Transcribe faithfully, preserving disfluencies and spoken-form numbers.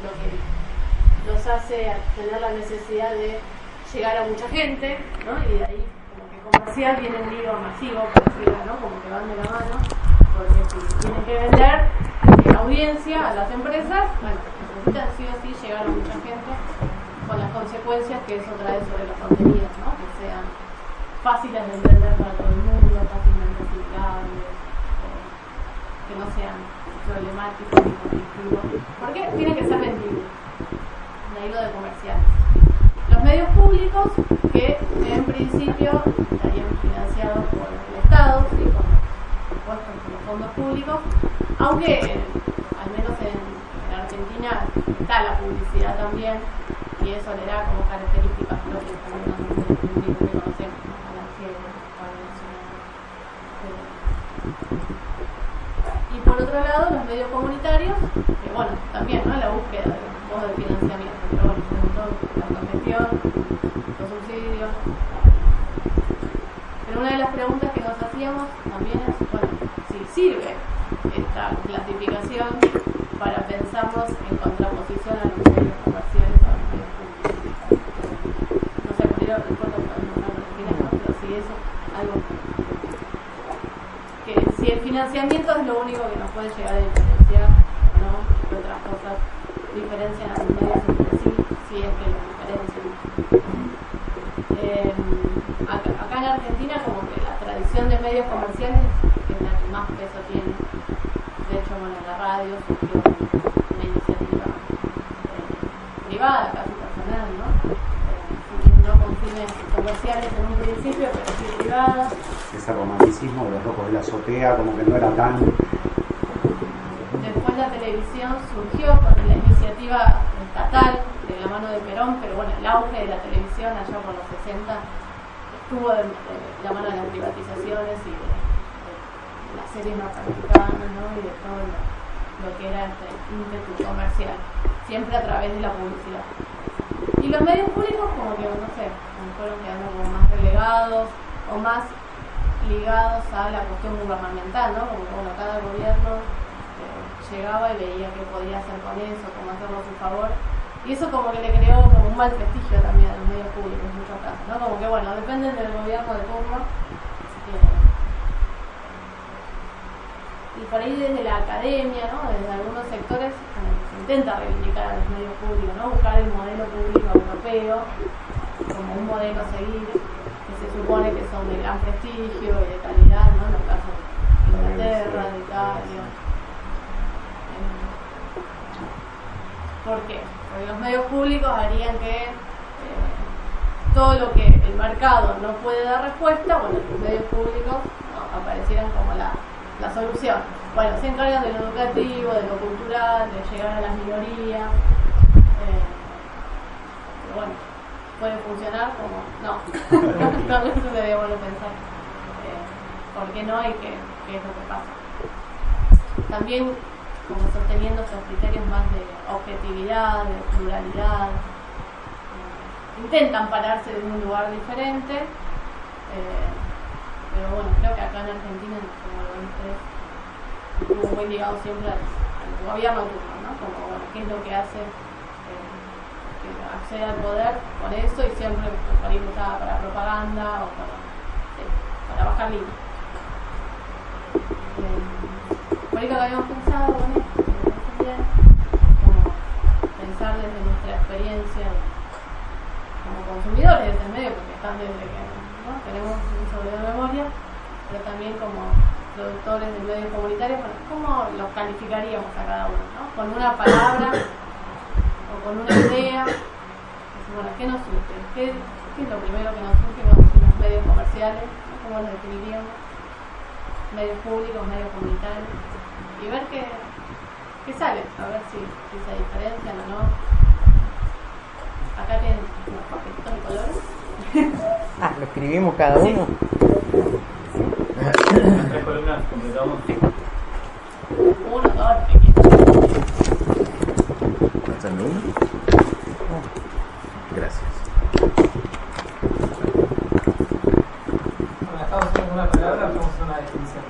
lo que nos hace tener la necesidad de llegar a mucha gente, ¿no? Y de ahí como que comercial viene un libro masivo, ¿no? Como que van de la mano, porque si tienen que vender eh, audiencia a las empresas, bueno, necesitan sí o sí llegar a mucha gente, con las consecuencias que eso trae sobre los contenidos, ¿no? Que sean fáciles de entender para todo el mundo, fácilmente explicables, eh, que no sean problemáticos ni conflictivos, porque tiene que ser vendible. De ahí lo de comerciales. Los medios públicos, que en principio estarían financiados por el Estado, ¿sí? Con impuestos por los fondos públicos, aunque al menos en, en Argentina está la publicidad también, y eso le da como características propias también a los medios públicos que conocemos, ¿no? A la que y por otro lado, los medios comunitarios, que bueno, también, ¿no? La búsqueda de modos de financiamiento, pero bueno, sobre todo la congestión, los subsidios. Pero una de las preguntas que nos hacíamos también es, bueno, si sirve esta clasificación para pensarnos en contraposición a los medios comerciales o a los medios públicos. No sé, por ahí recuerdo ¿no? Pero si eso, algo que si el financiamiento es lo único que nos puede llegar a diferenciar, ¿no? Que otras cosas diferencian a los medios entre sí, si es que los diferencian. Eh, acá, acá en Argentina como que la tradición de medios comerciales es la que más peso tiene. De hecho, bueno, en la radio surgió una iniciativa eh, privada, casi personal, ¿no? Eh, no con fines comerciales en un principio, pero sí privada. Ese romanticismo de los locos de la azotea, como que no era tan... Después la televisión surgió con la iniciativa estatal de la mano de Perón, pero bueno, el auge de la televisión allá por los sesenta estuvo de, de la mano de las privatizaciones y de, de las series norteamericanas, ¿no? Y de todo lo, lo que era este ímpetu comercial, siempre a través de la publicidad. Y los medios públicos como que, no sé, fueron quedando como más relegados o más ligados a la cuestión gubernamental, ¿no? Como que bueno, cada gobierno eh, llegaba y veía qué podía hacer con eso, cómo hacerlo a su favor. Y eso como que le creó como un mal prestigio también a los medios públicos en muchos casos, ¿no? Como que bueno, dependen del gobierno de turno. Eh, y por ahí desde la academia, ¿no? Desde algunos sectores como que se intenta reivindicar a los medios públicos, ¿no? Buscar el modelo público europeo como un modelo a seguir, que se supone que son de gran prestigio y de calidad, ¿no? En los casos de Inglaterra, de Italia. Eh, ¿Por qué? Porque los medios públicos harían que eh, todo lo que el mercado no puede dar respuesta, bueno, los medios públicos ¿no? aparecieran como la, la solución. Bueno, se encargan de lo educativo, de lo cultural, de llegar a las minorías. Eh, pero bueno, ¿puede funcionar? Como no. No, eso sería bueno pensar. Eh, ¿Por qué no? Y qué, qué es lo que pasa. También como sosteniendo esos criterios más de objetividad, de pluralidad. Eh, intentan pararse de un lugar diferente, eh, pero bueno, creo que acá en Argentina, como lo viste, estuvo muy ligado siempre al, al gobierno turno, ¿no? Como, bueno, qué es lo que hace eh, que acceda al poder con eso y siempre por ahí usada para propaganda o para, sí, para bajar líneas. Eh, por ahí que habíamos pensado con esto, bien, como pensar desde nuestra experiencia como consumidores de ese medio, porque están desde que ¿no? tenemos un sobre de memoria, pero también como productores de medios comunitarios, bueno, ¿cómo los calificaríamos a cada uno? ¿No? Con una palabra o con una idea. Bueno, ¿qué nos surge? ¿Qué, qué es lo primero que nos surge cuando decimos medios comerciales? ¿No? ¿Cómo los definiríamos? Medios públicos, medios comunitarios. Y ver qué, qué sale, a ver si, si se diferencian o no. Acá tienen unos papelitos de colores. Ah, ¿lo escribimos cada uno? Las tres columnas completamos. Uno, dos, tres. ¿Están uno? Gracias. Bueno, estamos haciendo una palabra, vamos a hacer una definición.